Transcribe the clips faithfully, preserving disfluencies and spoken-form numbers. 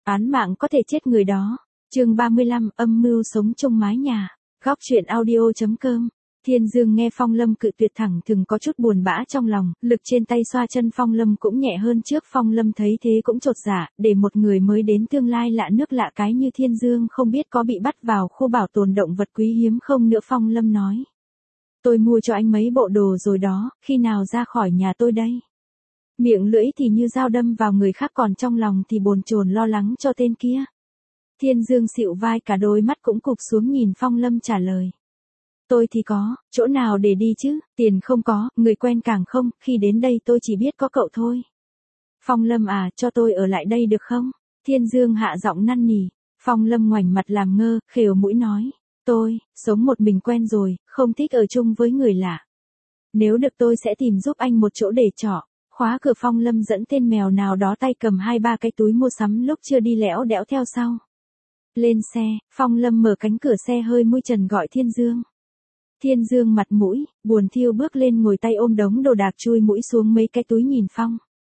Án mạng có thể chết người đó. Chương ba mươi lăm, âm mưu sống chung mái nhà. Góc truyện audio chấm com. Thiên Dương nghe Phong Lâm cự tuyệt thẳng thừng có chút buồn bã trong lòng, lực trên tay xoa chân Phong Lâm cũng nhẹ hơn trước. Phong Lâm thấy thế cũng chột dạ, để một người mới đến tương lai lạ nước lạ cái như Thiên Dương không biết có bị bắt vào khu bảo tồn động vật quý hiếm không nữa. Phong Lâm nói: tôi mua cho anh mấy bộ đồ rồi đó, khi nào ra khỏi nhà tôi đây? Miệng lưỡi thì như dao đâm vào người khác, còn trong lòng thì bồn chồn lo lắng cho tên kia. Thiên Dương xịu vai, cả đôi mắt cũng cụp xuống nhìn Phong Lâm trả lời: tôi thì có, chỗ nào để đi chứ, tiền không có, người quen càng không, khi đến đây tôi chỉ biết có cậu thôi. Phong Lâm à, cho tôi ở lại đây được không? Thiên Dương hạ giọng năn nỉ. Phong Lâm ngoảnh mặt làm ngơ, khều mũi nói: tôi, sống một mình quen rồi, không thích ở chung với người lạ. Nếu được tôi sẽ tìm giúp anh một chỗ để trọ. Khóa cửa, Phong Lâm dẫn tên mèo nào đó tay cầm hai ba cái túi mua sắm lúc chưa đi lẽo đẽo theo sau. Lên xe, Phong Lâm mở cánh cửa xe hơi mui trần gọi Thiên Dương. Thiên Dương mặt mũi buồn thiêu bước lên ngồi, tay ôm đống đồ đạc, chui mũi xuống mấy cái túi nhìn Phong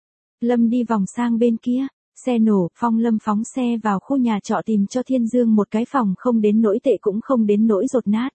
Lâm đi vòng sang bên kia. Xe nổ, Phong Lâm phóng xe vào khu nhà trọ tìm cho Thiên Dương một cái phòng không đến nỗi tệ cũng không đến nỗi dột nát.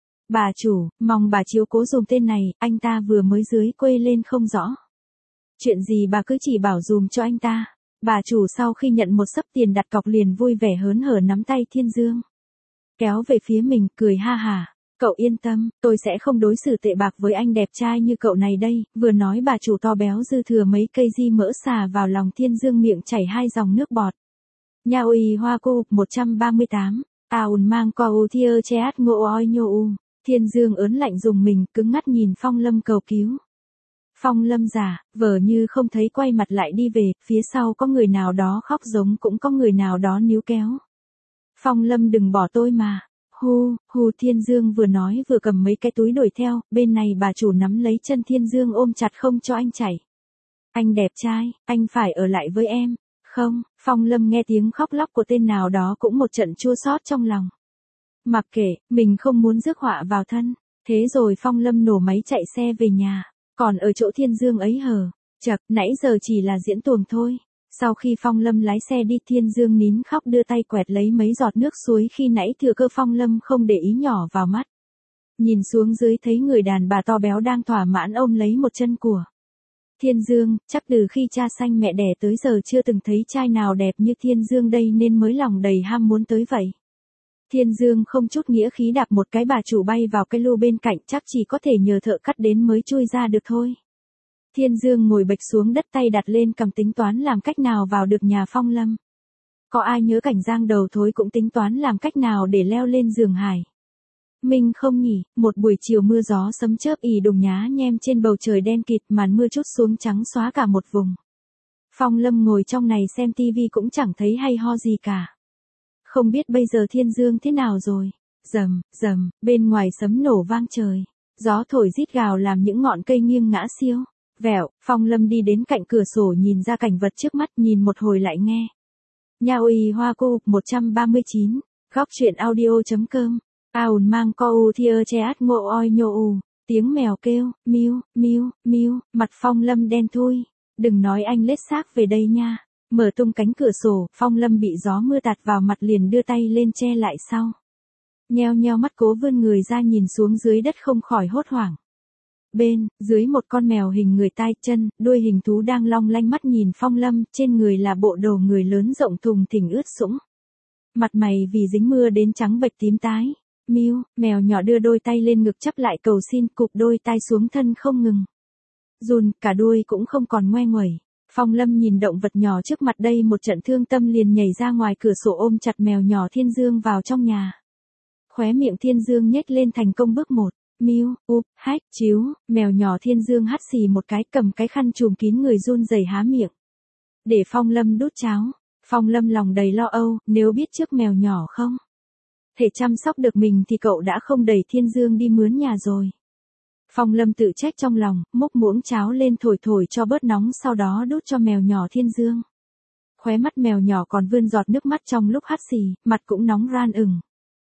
Bà chủ, mong bà chiếu cố dùm tên này, anh ta vừa mới dưới quê lên không rõ. Chuyện gì bà cứ chỉ bảo dùm cho anh ta. Bà chủ sau khi nhận một xấp tiền đặt cọc liền vui vẻ hớn hở nắm tay Thiên Dương, kéo về phía mình, cười ha hả: cậu yên tâm, tôi sẽ không đối xử tệ bạc với anh đẹp trai như cậu này đây. Vừa nói bà chủ to béo dư thừa mấy cây di mỡ xà vào lòng Thiên Dương, miệng chảy hai dòng nước bọt. Nha uy hoa cô, một trăm ba mươi tám. Aun mang co u thiơ cheat ngô oi nhô u. Thiên Dương ớn lạnh dùng mình, cứng ngắt nhìn Phong Lâm cầu cứu. Phong Lâm giả, vờ như không thấy, quay mặt lại đi về, phía sau có người nào đó khóc giống, cũng có người nào đó níu kéo. Phong Lâm đừng bỏ tôi mà. Hu, hu. Thiên Dương vừa nói vừa cầm mấy cái túi đuổi theo, bên này bà chủ nắm lấy chân Thiên Dương ôm chặt không cho anh chạy. Anh đẹp trai, anh phải ở lại với em. Không, Phong Lâm nghe tiếng khóc lóc của tên nào đó cũng một trận chua xót trong lòng. Mặc kệ, mình không muốn rước họa vào thân. Thế rồi Phong Lâm nổ máy chạy xe về nhà. Còn ở chỗ Thiên Dương ấy hờ, chật, nãy giờ chỉ là diễn tuồng thôi. Sau khi Phong Lâm lái xe đi, Thiên Dương nín khóc đưa tay quẹt lấy mấy giọt nước suối khi nãy thừa cơ Phong Lâm không để ý nhỏ vào mắt. Nhìn xuống dưới thấy người đàn bà to béo đang thỏa mãn ôm lấy một chân của Thiên Dương, chắc từ khi cha sanh mẹ đẻ tới giờ chưa từng thấy trai nào đẹp như Thiên Dương đây nên mới lòng đầy ham muốn tới vậy. Thiên Dương không chút nghĩa khí đạp một cái, bà chủ bay vào cái lu bên cạnh, chắc chỉ có thể nhờ thợ cắt đến mới chui ra được thôi. Thiên Dương ngồi bệch xuống đất, tay đặt lên cầm tính toán làm cách nào vào được nhà Phong Lâm. Có ai nhớ cảnh Giang đầu thối cũng tính toán làm cách nào để leo lên giường Hải Minh không nhỉ? Một buổi chiều mưa gió sấm chớp ì đùng nhá nhem trên bầu trời đen kịt, màn mưa trút xuống trắng xóa cả một vùng. Phong Lâm ngồi trong này xem tivi cũng chẳng thấy hay ho gì cả. Không biết bây giờ Thiên Dương thế nào rồi. Rầm, rầm, bên ngoài sấm nổ vang trời. Gió thổi rít gào làm những ngọn cây nghiêng ngã xiêu. Vẹo, Phong Lâm đi đến cạnh cửa sổ nhìn ra cảnh vật trước mắt, nhìn một hồi lại nghe. Nha uy hoa cô, một trăm ba mươi chín. Góc truyện audio chấm com. Aun mang co u thiơ cheat ngô oi nhô u. Tiếng mèo kêu, miu, miu, miu, mặt Phong Lâm đen thui. Đừng nói anh lết xác về đây nha. Mở tung cánh cửa sổ, Phong Lâm bị gió mưa tạt vào mặt liền đưa tay lên che lại sau. Nheo nheo mắt cố vươn người ra nhìn xuống dưới đất không khỏi hốt hoảng. Bên, dưới một con mèo hình người, tai chân, đuôi hình thú đang long lanh mắt nhìn Phong Lâm, trên người là bộ đồ người lớn rộng thùng thình ướt sũng. Mặt mày vì dính mưa đến trắng bệch tím tái. Miu, mèo nhỏ đưa đôi tay lên ngực chắp lại cầu xin, cụp đôi tai xuống thân không ngừng run, cả đuôi cũng không còn ngoe nguẩy. Phong Lâm nhìn động vật nhỏ trước mặt đây một trận thương tâm liền nhảy ra ngoài cửa sổ ôm chặt mèo nhỏ Thiên Dương vào trong nhà. Khóe miệng Thiên Dương nhếch lên thành công bước một. Miu, úp, hách, chiếu, mèo nhỏ Thiên Dương hắt xì một cái, cầm cái khăn trùm kín người run rẩy há miệng để Phong Lâm đút cháo. Phong Lâm lòng đầy lo âu, nếu biết trước mèo nhỏ không thể chăm sóc được mình thì cậu đã không đẩy Thiên Dương đi mướn nhà rồi. Phong Lâm tự trách trong lòng, múc muỗng cháo lên thổi thổi cho bớt nóng, sau đó đút cho mèo nhỏ Thiên Dương. Khóe mắt mèo nhỏ còn vươn giọt nước mắt trong lúc hắt xì, mặt cũng nóng ran ửng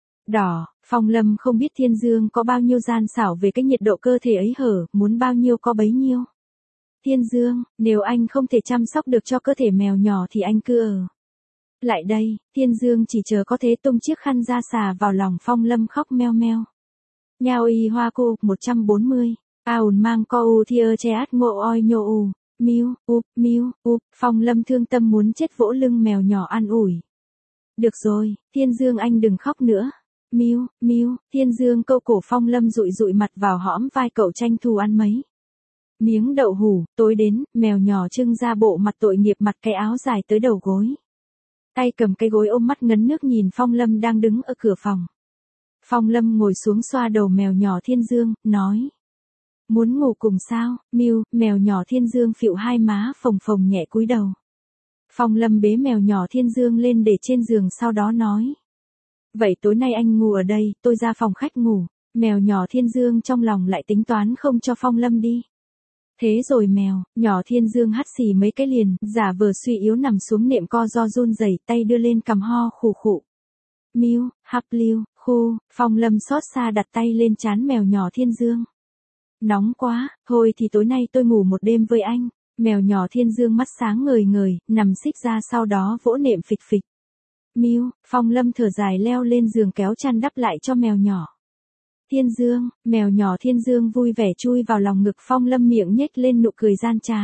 đỏ. Phong Lâm không biết Thiên Dương có bao nhiêu gian xảo về cái nhiệt độ cơ thể ấy hở, muốn bao nhiêu có bấy nhiêu. Thiên Dương, nếu anh không thể chăm sóc được cho cơ thể mèo nhỏ thì anh cứ ở Lại đây, Thiên Dương chỉ chờ có thế tung chiếc khăn ra xà vào lòng Phong Lâm khóc meo meo. Nhao y hoa cô, một trăm bốn mươi. Aun mang co u thiơ che át ngộ oi nhô u. Miu, up, miu, up, Phong Lâm thương tâm muốn chết vỗ lưng mèo nhỏ an ủi. Được rồi, Thiên Dương anh đừng khóc nữa. Miu, miu, Thiên Dương câu cổ Phong Lâm dụi dụi mặt vào hõm vai cậu tranh thủ ăn mấy miếng đậu hủ. Tối đến, mèo nhỏ trưng ra bộ mặt tội nghiệp mặc cái áo dài tới đầu gối. Tay cầm cái gối ôm mắt ngấn nước nhìn Phong Lâm đang đứng ở cửa phòng. Phong Lâm ngồi xuống xoa đầu mèo nhỏ Thiên Dương, nói. Muốn ngủ cùng sao, Miu, mèo nhỏ Thiên Dương phịu hai má phồng phồng nhẹ cúi đầu. Phong Lâm bế mèo nhỏ Thiên Dương lên để trên giường sau đó nói. Vậy tối nay anh ngủ ở đây, tôi ra phòng khách ngủ. Mèo nhỏ Thiên Dương trong lòng lại tính toán không cho Phong Lâm đi. Thế rồi mèo, nhỏ Thiên Dương hắt xì mấy cái liền, giả vờ suy yếu nằm xuống nệm co do run rẩy, tay đưa lên cầm ho khủ khụ. Miu, hắp liu, khu, Phong Lâm xót xa đặt tay lên trán mèo nhỏ Thiên Dương. Nóng quá, thôi thì tối nay tôi ngủ một đêm với anh. Mèo nhỏ Thiên Dương mắt sáng ngời ngời, nằm xích ra sau đó vỗ nệm phịch phịch. Miu, Phong Lâm thở dài leo lên giường kéo chăn đắp lại cho mèo nhỏ. Thiên Dương, mèo nhỏ Thiên Dương vui vẻ chui vào lòng ngực Phong Lâm miệng nhếch lên nụ cười gian trá.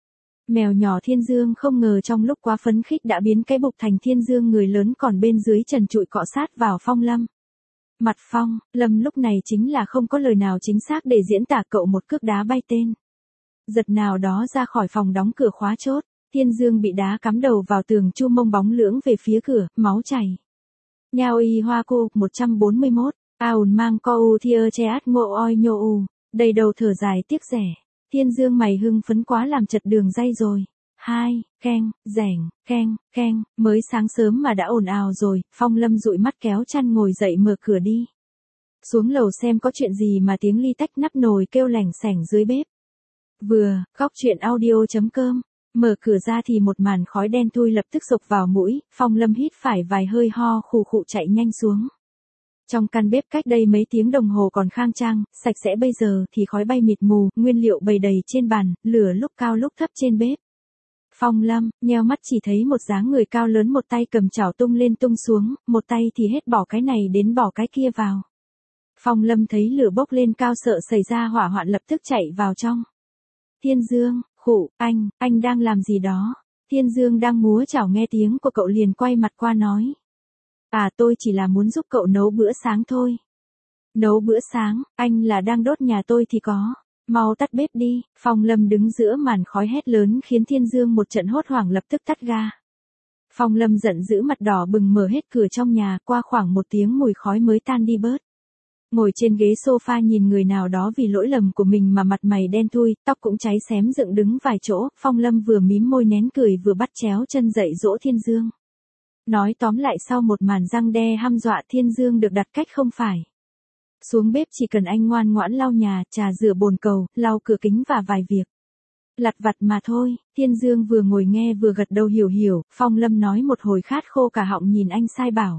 Mèo nhỏ Thiên Dương không ngờ trong lúc quá phấn khích đã biến cái bục thành Thiên Dương người lớn còn bên dưới trần trụi cọ sát vào Phong Lâm. Mặt Phong Lâm lúc này chính là không có lời nào chính xác để diễn tả cậu một cước đá bay tên. Giật nào đó ra khỏi phòng đóng cửa khóa chốt, Thiên Dương bị đá cắm đầu vào tường chu mông bóng lưỡng về phía cửa, máu chảy. Nhao y hoa cô, một trăm bốn mươi mốt. Aun mang co u thiơ che át ngộ oi nhô u. Đầy đầu thở dài tiếc rẻ. Thiên Dương mày hưng phấn quá làm chật đường dây rồi. Hai, keng, rẻng, keng, keng, mới sáng sớm mà đã ồn ào rồi. Phong Lâm dụi mắt kéo chăn ngồi dậy mở cửa đi. Xuống lầu xem có chuyện gì mà tiếng ly tách nắp nồi kêu lẻng xẻng dưới bếp. Vừa, góc chuyện audio chấm com. Mở cửa ra thì một màn khói đen thui lập tức sộc vào mũi. Phong Lâm hít phải vài hơi ho khù khụ chạy nhanh xuống. Trong căn bếp cách đây mấy tiếng đồng hồ còn khang trang, sạch sẽ, bây giờ thì khói bay mịt mù, nguyên liệu bày đầy trên bàn, lửa lúc cao lúc thấp trên bếp. Phong Lâm, nheo mắt chỉ thấy một dáng người cao lớn một tay cầm chảo tung lên tung xuống, một tay thì hết bỏ cái này đến bỏ cái kia vào. Phong Lâm thấy lửa bốc lên cao sợ xảy ra hỏa hoạn lập tức chạy vào trong. Thiên Dương, khụ, anh, anh đang làm gì đó? Thiên Dương đang múa chảo nghe tiếng của cậu liền quay mặt qua nói. À tôi chỉ là muốn giúp cậu nấu bữa sáng thôi. Nấu bữa sáng, anh là đang đốt nhà tôi thì có. Mau tắt bếp đi. Phong Lâm đứng giữa màn khói hét lớn khiến Thiên Dương một trận hốt hoảng lập tức tắt ga. Phong Lâm giận dữ mặt đỏ bừng mở hết cửa trong nhà, qua khoảng một tiếng mùi khói mới tan đi bớt. Ngồi trên ghế sofa nhìn người nào đó vì lỗi lầm của mình mà mặt mày đen thui, tóc cũng cháy xém dựng đứng vài chỗ, Phong Lâm vừa mím môi nén cười vừa bắt chéo chân dậy dỗ Thiên Dương. Nói tóm lại sau một màn răng đe hăm dọa Thiên Dương được đặt cách không phải. Xuống bếp chỉ cần anh ngoan ngoãn lau nhà, trà rửa bồn cầu, lau cửa kính và vài việc lặt vặt mà thôi. Thiên Dương vừa ngồi nghe vừa gật đầu hiểu hiểu, Phong Lâm nói một hồi khát khô cả họng nhìn anh sai bảo.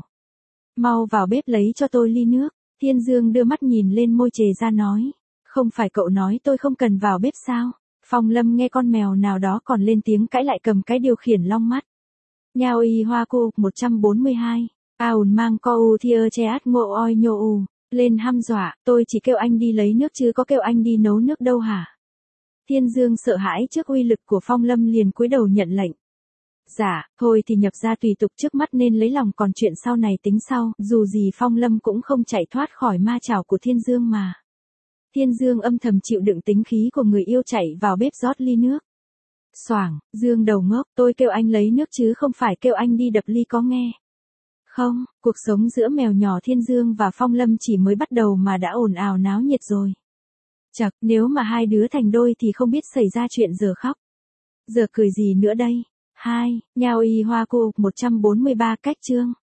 Mau vào bếp lấy cho tôi ly nước. Thiên Dương đưa mắt nhìn lên môi chề ra nói. Không phải cậu nói tôi không cần vào bếp sao? Phong Lâm nghe con mèo nào đó còn lên tiếng cãi lại cầm cái điều khiển long mắt. Nhao y hoa cô, một trăm bốn mươi hai. Aun mang co u thiơ che át ngộ oi nhô u. Lên hăm dọa, tôi chỉ kêu anh đi lấy nước chứ có kêu anh đi nấu nước đâu hả? Thiên Dương sợ hãi trước uy lực của Phong Lâm liền cúi đầu nhận lệnh. Dạ, thôi thì nhập ra tùy tục trước mắt nên lấy lòng còn chuyện sau này tính sau, dù gì Phong Lâm cũng không chạy thoát khỏi ma chảo của Thiên Dương mà. Thiên Dương âm thầm chịu đựng tính khí của người yêu chạy vào bếp rót ly nước. Xoảng, Dương đầu ngốc, tôi kêu anh lấy nước chứ không phải kêu anh đi đập ly có nghe. Không, cuộc sống giữa mèo nhỏ Thiên Dương và Phong Lâm chỉ mới bắt đầu mà đã ồn ào náo nhiệt rồi. Chật, nếu mà hai đứa thành đôi thì không biết xảy ra chuyện giờ khóc. Giờ cười gì nữa đây? Hai, Nhao y hoa cô, một trăm bốn mươi ba cách chương.